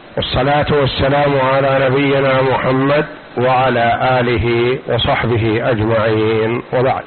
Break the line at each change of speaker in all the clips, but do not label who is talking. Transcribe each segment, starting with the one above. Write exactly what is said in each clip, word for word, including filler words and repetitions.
والصلاة والسلام على نبينا محمد وعلى آله وصحبه أجمعين، وبعد.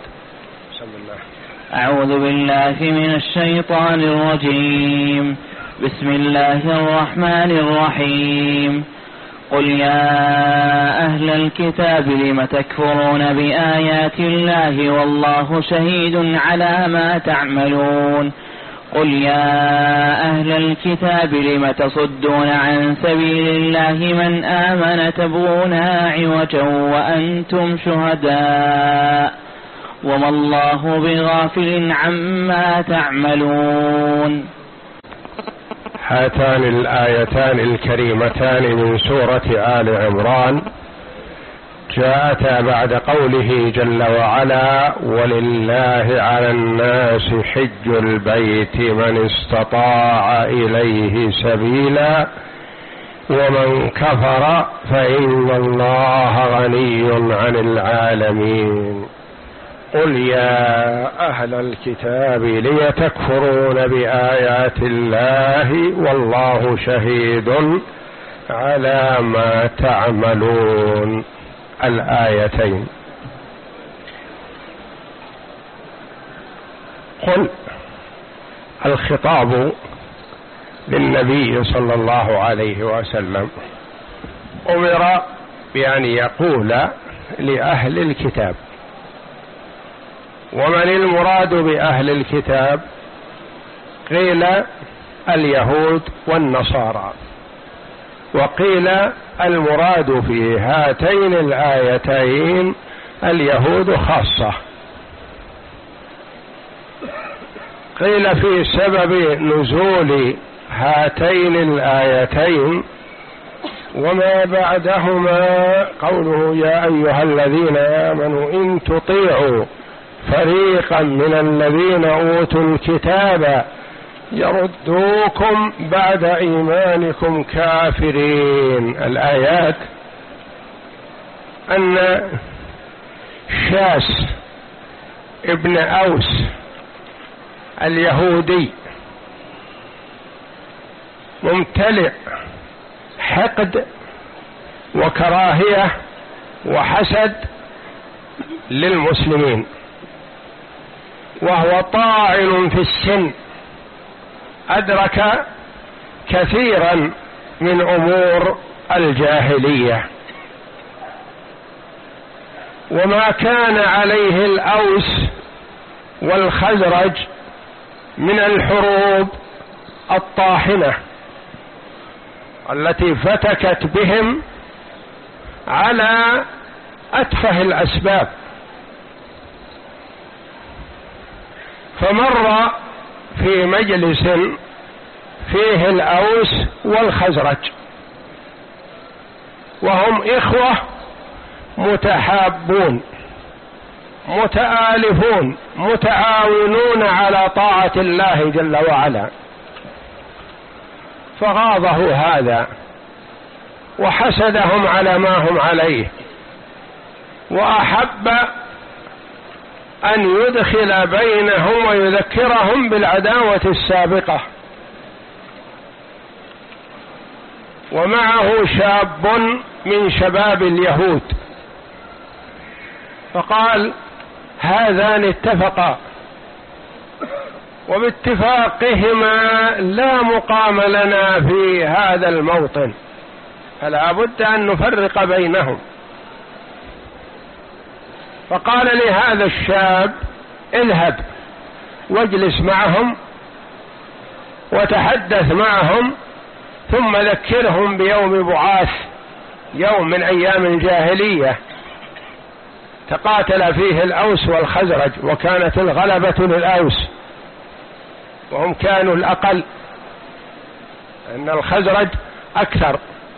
أعوذ بالله من الشيطان الرجيم. بسم الله الرحمن الرحيم. قل يا أهل الكتاب لم تكفرون بآيات الله والله شهيد على ما تعملون. قل يا أهل الكتاب لم تصدون عن سبيل الله من آمن تبغونها عوجا وأنتم شهداء وما الله بغافل عما تعملون.
هاتان الآيتان الكريمتان من سورة آل عمران جاءتا بعد قوله جل وعلا: ولله على الناس حج البيت من استطاع إليه سبيلا ومن كفر فإن الله غني عن العالمين. قل يا أهل الكتاب لم تكفرون بآيات الله والله شهيد على ما تعملون. الآيتين. قل الخطاب للنبي صلى الله عليه وسلم، أمر بأن يقول لأهل الكتاب. ومن المراد بأهل الكتاب؟ قيل اليهود والنصارى، وقيل المراد في هاتين الآيتين اليهود خاصة. قيل في سبب نزول هاتين الآيتين وما بعدهما قوله: يا أيها الذين آمنوا إن تطيعوا فريقا من الذين أوتوا الكتاب يردوكم بعد إيمانكم كافرين. الآيات أن شاس ابن أوس اليهودي ممتلئ حقد وكراهية وحسد للمسلمين، وهو طاعن في السن، أدرك كثيرا من أمور الجاهلية. وما كان عليه الأوس والخزرج من الحروب الطاحنة التي فتكت بهم على أتفه الأسباب. فمر في مجلس فيه الأوس والخزرج وهم إخوة متحابون متآلفون متعاونون على طاعة الله جل وعلا، فغاضه هذا وحسدهم على ما هم عليه، وأحب أن يدخل بينهم ويذكرهم بالعداوة السابقة. ومعه شاب من شباب اليهود، فقال: هذان اتفقا، وباتفاقهما لا مقام لنا في هذا الموطن، فلا بد أن نفرق بينهم. فقال لهذا الشاب: اذهب واجلس معهم وتحدث معهم، ثم ذكرهم بيوم بعاث، يوم من أيام الجاهلية تقاتل فيه الأوس والخزرج، وكانت الغلبة للأوس وهم كانوا الأقل، أن الخزرج أكثر.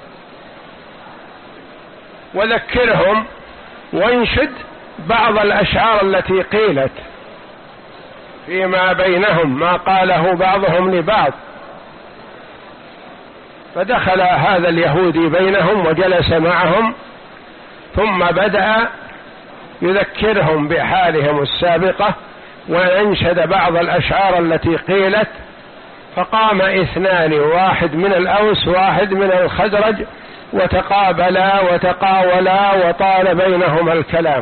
وذكرهم وانشد بعض الأشعار التي قيلت فيما بينهم، ما قاله بعضهم لبعض. فدخل هذا اليهودي بينهم وجلس معهم، ثم بدأ يذكرهم بحالهم السابقة وينشد بعض الأشعار التي قيلت فقام اثنان، واحد من الأوس واحد من الخزرج، وتقابلا وتقاولا وطال بينهما الكلام.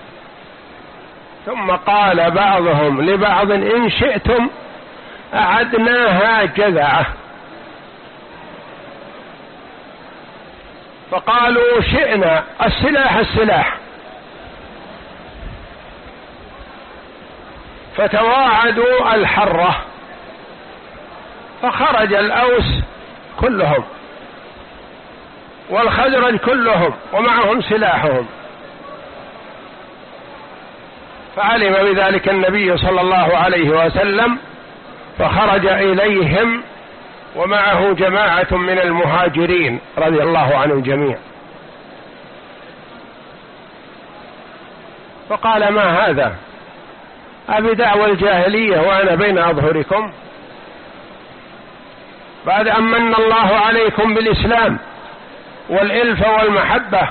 ثم قال بعضهم لبعض: إن شئتم أعدناها جذعة. فقالوا: شئنا، السلاح السلاح. فتواعدوا الحرة، فخرج الأوس كلهم والخزرج كلهم ومعهم سلاحهم. فعلم بذلك النبي صلى الله عليه وسلم، فخرج إليهم ومعه جماعة من المهاجرين رضي الله عن الجميع، فقال: ما هذا؟ أبدعوى الجاهلية وأنا بين أظهركم؟ بعد أن من الله عليكم بالإسلام والإلف والمحبة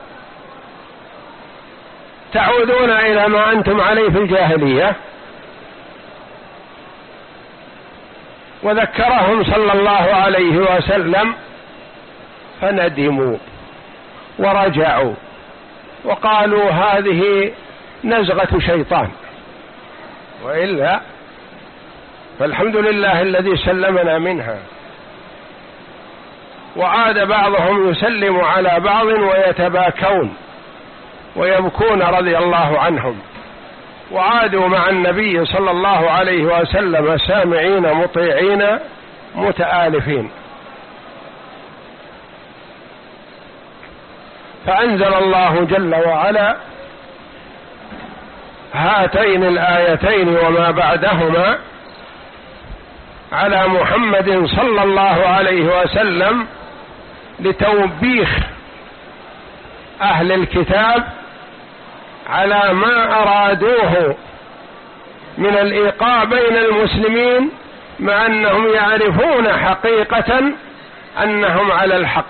تعودون إلى ما أنتم عليه في الجاهلية؟ وذكرهم صلى الله عليه وسلم فندموا ورجعوا وقالوا: هذه نزغة شيطان، وإلا فالحمد لله الذي سلمنا منها. وعاد بعضهم يسلم على بعض ويتباكون ويبكون رضي الله عنهم، وعادوا مع النبي صلى الله عليه وسلم سامعين مطيعين متآلفين. فأنزل الله جل وعلا هاتين الآيتين وما بعدهما على محمد صلى الله عليه وسلم لتوبيخ أهل الكتاب على ما أرادوه من الإيقاع بين المسلمين، مع أنهم يعرفون حقيقة أنهم على الحق،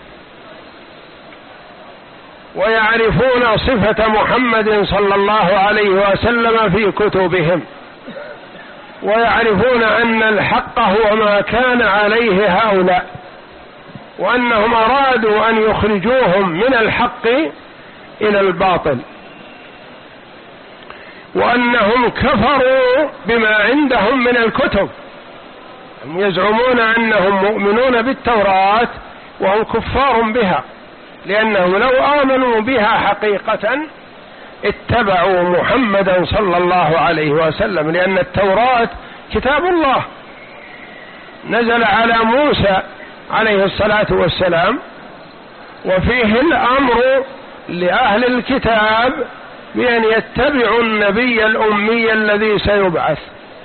ويعرفون صفة محمد صلى الله عليه وسلم في كتبهم، ويعرفون أن الحق هو ما كان عليه هؤلاء، وأنهم أرادوا أن يخرجوهم من الحق إلى الباطل، وأنهم كفروا بما عندهم من الكتب. هم يزعمون أنهم مؤمنون بالتوراة وهم كفار بها، لأنهم لو آمنوا بها حقيقة اتبعوا محمدا صلى الله عليه وسلم، لأن التوراة كتاب الله نزل على موسى عليه الصلاة والسلام، وفيه الأمر لأهل الكتاب بأن يتبعوا النبي الأمي الذي سيبعث.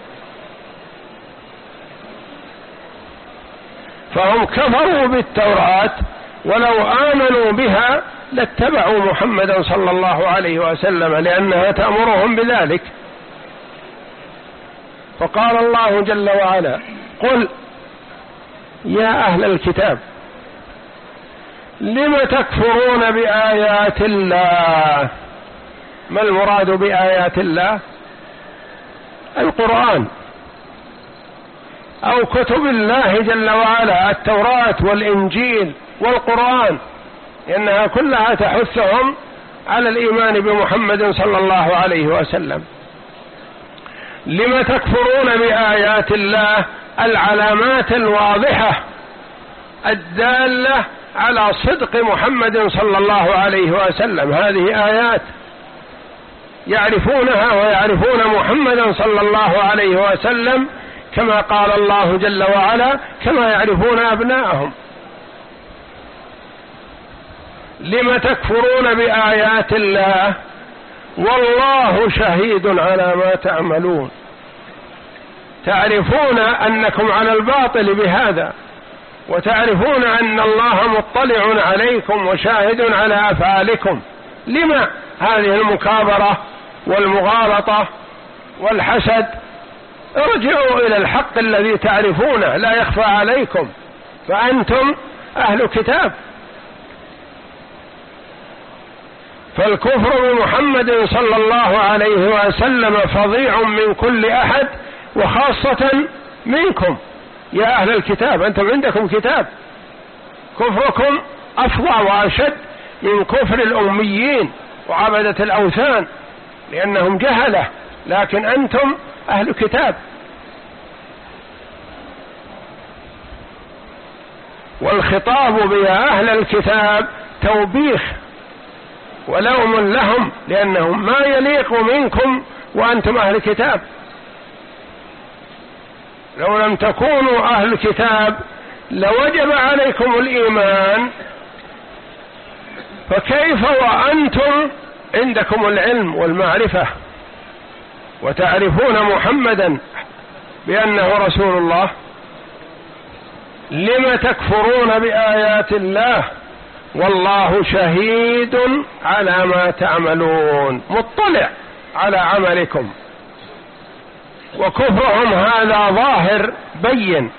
فهم كفروا بالتوراة، ولو آمنوا بها لاتبعوا محمدا صلى الله عليه وسلم، لأنها تأمرهم بذلك. فقال الله جل وعلا: قل يا أهل الكتاب لم تكفرون بآيات الله. ما المراد بآيات الله؟ القرآن أو كتب الله جل وعلا، التوراة والإنجيل والقرآن، لأنها كلها تحثهم على الإيمان بمحمد صلى الله عليه وسلم. لم تكفرون بآيات الله، العلامات الواضحة الدالة على صدق محمد صلى الله عليه وسلم، هذه آيات يعرفونها ويعرفون محمدا صلى الله عليه وسلم كما قال الله جل وعلا: كما يعرفون أبناءهم. لم تكفرون بآيات الله والله شهيد على ما تعملون. تعرفون أنكم على الباطل بهذا، وتعرفون أن الله مطلع عليكم وشاهد على أفعالكم. لما هذه المكابرة والمغالطة والحسد؟ ارجعوا إلى الحق الذي تعرفونه لا يخفى عليكم، فأنتم أهل كتاب. فالكفر بمحمد صلى الله عليه وسلم فظيع من كل أحد، وخاصة منكم يا أهل الكتاب أنتم عندكم كتاب، كفركم أفظع وأشد من كفر الأميين وعبدة الأوثان لأنهم جهلة، لكن أنتم أهل كتاب. والخطاب بيا أهل الكتاب توبيخ ولوم لهم، لأنهم ما يليق منكم وأنتم أهل كتاب. لو لم تكونوا أهل كتاب لوجب عليكم الإيمان، فكيف وأنتم عندكم العلم والمعرفة وتعرفون محمدا بأنه رسول الله؟ لم تكفرون بآيات الله والله شهيد على ما تعملون، مطلع على عملكم. وكفرهم هذا ظاهر بين،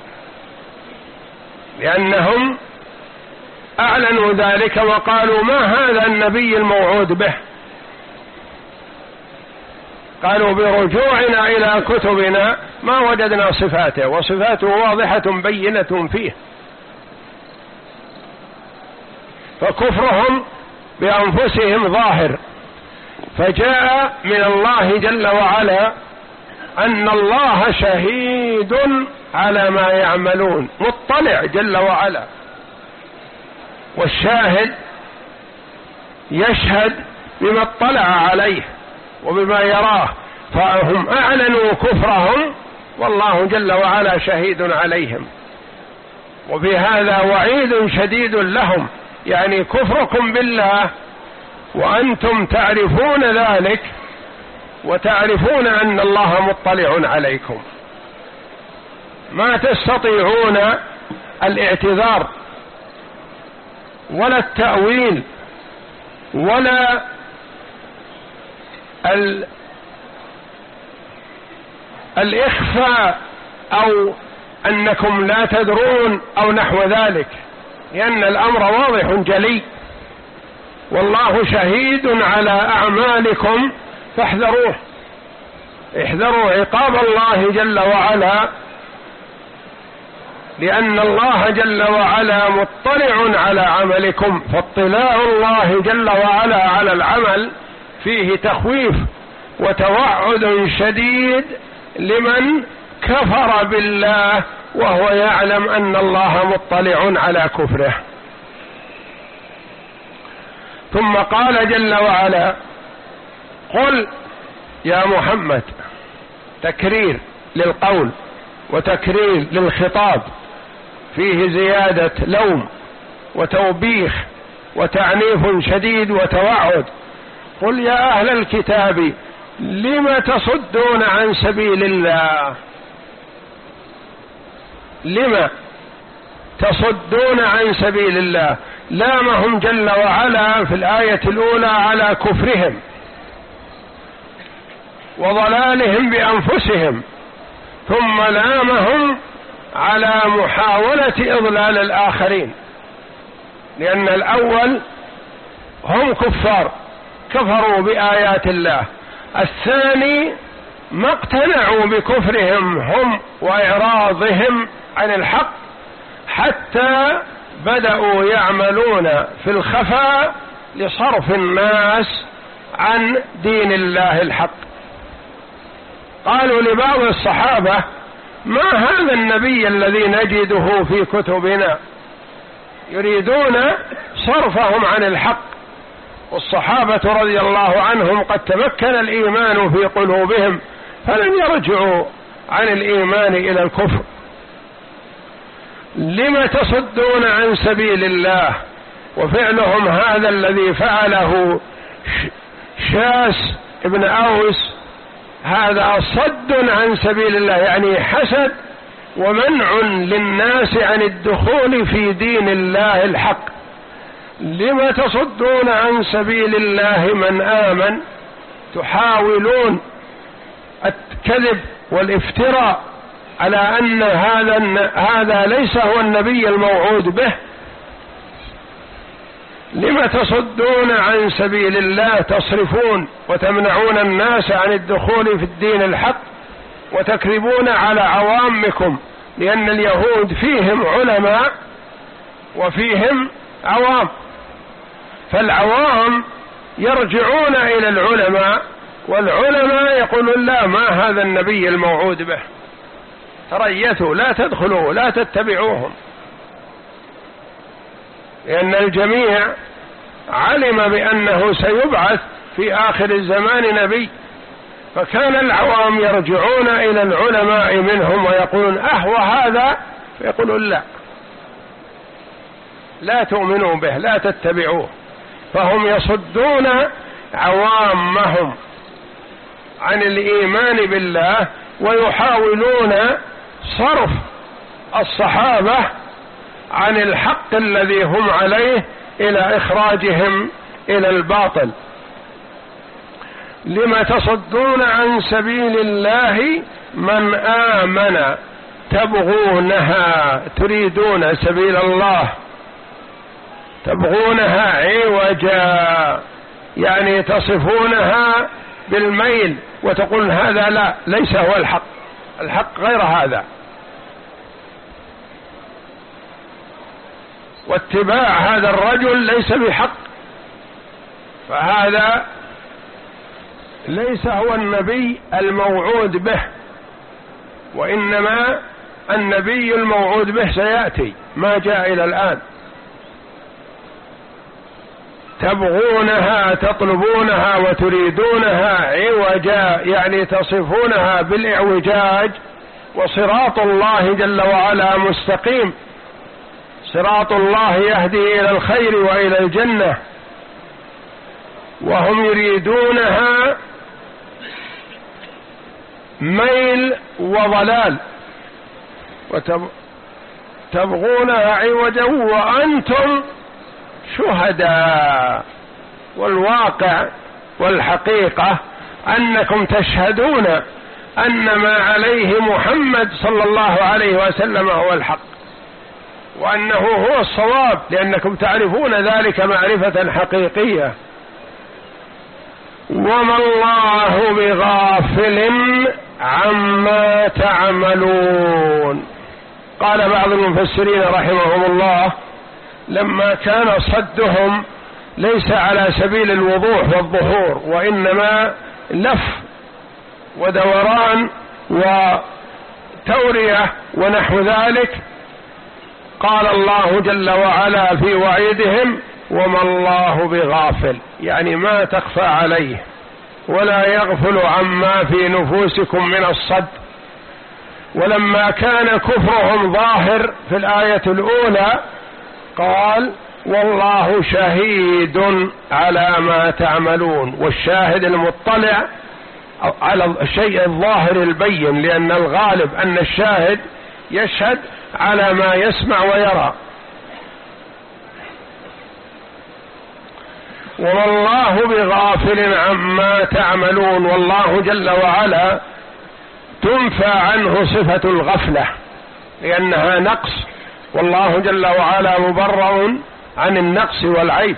لأنهم أعلنوا ذلك وقالوا ما هذا النبي الموعود به. قالوا برجوعنا إلى كتبنا ما وجدنا صفاته، وصفاته واضحة بينة فيه. فكفرهم بأنفسهم ظاهر، فجاء من الله جل وعلا أن الله شهيد على ما يعملون، مطلع جل وعلا، والشاهد يشهد بما اطلع عليه وبما يراه، فهم أعلنوا كفرهم والله جل وعلا شهيد عليهم. وفي هذا وعيد شديد لهم، يعني كفركم بالله وأنتم تعرفون ذلك وتعرفون أن الله مطلع عليكم، ما تستطيعون الاعتذار ولا التأويل ولا ال... الإخفاء أو أنكم لا تدرون أو نحو ذلك، لأن الأمر واضح جلي، والله شهيد على أعمالكم فاحذروه، احذروا عقاب الله جل وعلا، لأن الله جل وعلا مطلع على عملكم. فاطلاع الله جل وعلا على العمل فيه تخويف وتوعد شديد لمن كفر بالله وهو يعلم أن الله مطلع على كفره. ثم قال جل وعلا قل يا محمد، تكرير للقول وتكرير للخطاب، فيه زيادة لوم وتوبيخ وتعنيف شديد وتوعد. قل يا أهل الكتاب لم تصدون عن سبيل الله، لم تصدون عن سبيل الله، لامهم جل وعلا في الآية الأولى على كفرهم وضلالهم بأنفسهم، ثم لامهم على محاولة إضلال الآخرين، لأن الأول هم كفار كفروا بآيات الله، الثاني ما اقتنعوا بكفرهم هم وإعراضهم عن الحق حتى بدأوا يعملون في الخفاء لصرف الناس عن دين الله الحق. قالوا لبعض الصحابة ما هذا النبي الذي نجده في كتبنا، يريدون صرفهم عن الحق. والصحابة رضي الله عنهم قد تمكن الإيمان في قلوبهم فلم يرجعوا عن الإيمان إلى الكفر. لم تصدون عن سبيل الله، وفعلهم هذا الذي فعله شاس ابن أوس هذا صد عن سبيل الله، يعني حسد ومنع للناس عن الدخول في دين الله الحق. لم تصدون عن سبيل الله من آمن، تحاولون الكذب والافتراء على أن هذا هذا ليس هو النبي الموعود به. لم تصدون عن سبيل الله، تصرفون وتمنعون الناس عن الدخول في الدين الحق وتكذبون على عوامكم لأن اليهود فيهم علماء وفيهم عوام، فالعوام يرجعون إلى العلماء، والعلماء يقولون لا، ما هذا النبي الموعود به، تريثوا، لا تدخلوا، لا تتبعوهم، لأن الجميع علم بأنه سيبعث في آخر الزمان نبي، فكان العوام يرجعون إلى العلماء منهم ويقولون أهو هذا، فيقولون لا، لا تؤمنوا به، لا تتبعوه، فهم يصدون عوامهم عن الإيمان بالله، ويحاولون صرف الصحابة عن الحق الذي هم عليه إلى إخراجهم إلى الباطل. لم تصدون عن سبيل الله من آمن تبغونها، تريدون سبيل الله تبغونها عوجا، يعني تصفونها بالميل وتقول هذا لا، ليس هو الحق، الحق غير هذا. واتباع هذا الرجل ليس بحق، فهذا ليس هو النبي الموعود به، وإنما النبي الموعود به سيأتي، ما جاء إلى الآن. تبغونها، تطلبونها وتريدونها عوجا، يعني تصفونها بالإعوجاج، وصراط الله جل وعلا مستقيم، صراط الله يهدي إلى الخير وإلى الجنة، وهم يريدونها ميل وضلال، وتبغونها عوجا وأنتم شهداء. والواقع والحقيقة أنكم تشهدون أن ما عليه محمد صلى الله عليه وسلم هو الحق، وأنه هو الصواب، لأنكم تعرفون ذلك معرفة حقيقية. وما الله بغافل عما تعملون. قال بعض المفسرين رحمهم الله لما كان صدهم ليس على سبيل الوضوح والظهور، وإنما لف ودوران وتورية ونحو ذلك، قال الله جل وعلا في وعيدهم وما الله بغافل، يعني ما تخفى عليه ولا يغفل عما في نفوسكم من الصد. ولما كان كفرهم ظاهر في الآية الأولى قال والله شهيد على ما تعملون، والشاهد المطلع على الشيء الظاهر البين، لأن الغالب أن الشاهد يشهد على ما يسمع ويرى. والله بغافل عما تعملون، والله جل وعلا تنفى عنه صفة الغفلة لأنها نقص، والله جل وعلا مبرأ عن النقص والعيب.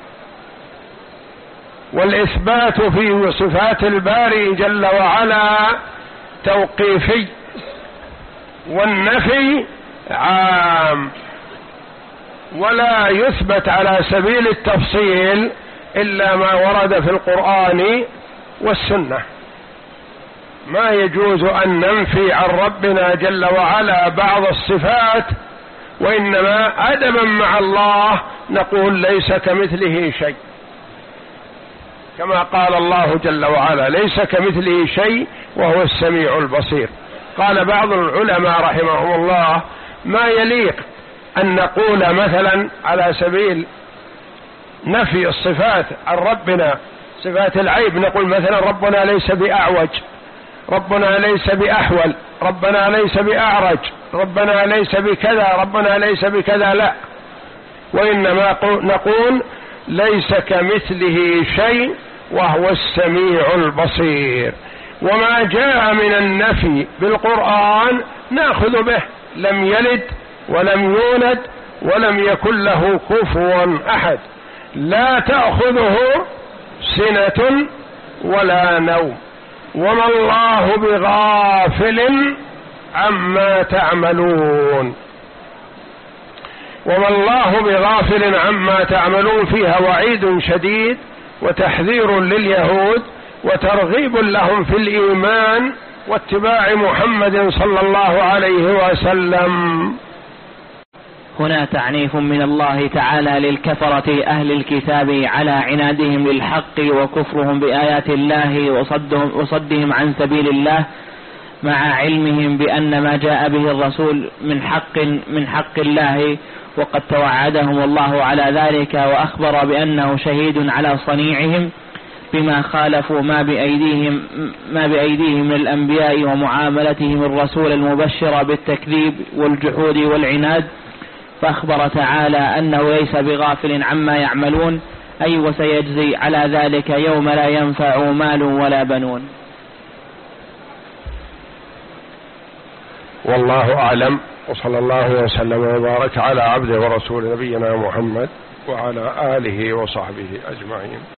والإثبات في صفات الباري جل وعلا توقيفي، والنفي عام، ولا يثبت على سبيل التفصيل إلا ما ورد في القرآن والسنة. ما يجوز أن ننفي عن ربنا جل وعلا بعض الصفات، وإنما أدبا مع الله نقول ليس كمثله شيء، كما قال الله جل وعلا ليس كمثله شيء وهو السميع البصير. قال بعض العلماء رحمهم الله ما يليق أن نقول مثلا على سبيل نفي الصفات عن ربنا صفات العيب، نقول مثلا ربنا ليس بأعوج، ربنا ليس بأحول، ربنا ليس بأعرج، ربنا ليس بكذا، ربنا ليس بكذا، لا، وإنما نقول ليس كمثله شيء وهو السميع البصير. وما جاء من النفي بالقرآن نأخذ به، لم يلد ولم يولد ولم يكن له كفوا أحد، لا تأخذه سنة ولا نوم. وما الله بغافل عما تعملون. وما الله بغافل عما تعملون فيها وعيد شديد وتحذير لليهود وترغيب لهم في الإيمان واتباع محمد صلى الله عليه وسلم.
هنا تعنيف من الله تعالى للكفرة أهل الكتاب على عنادهم للحق وكفرهم بآيات الله وصدهم, وصدهم عن سبيل الله، مع علمهم بأن ما جاء به الرسول من حق من حق الله، وقد توعدهم الله على ذلك وأخبر بأنه شهيد على صنيعهم بما خالفوا ما بأيديهم ما بأيديهم من الأنبياء ومعاملتهم الرسول المبشر بالتكذيب والجحود والعناد. فأخبر تعالى أنه ليس بغافل عما يعملون، أي وسيجزي على ذلك يوم لا ينفع مال ولا بنون.
والله أعلم، وصلى الله وسلم وبارك على عبده ورسول نبينا محمد وعلى آله وصحبه أجمعين.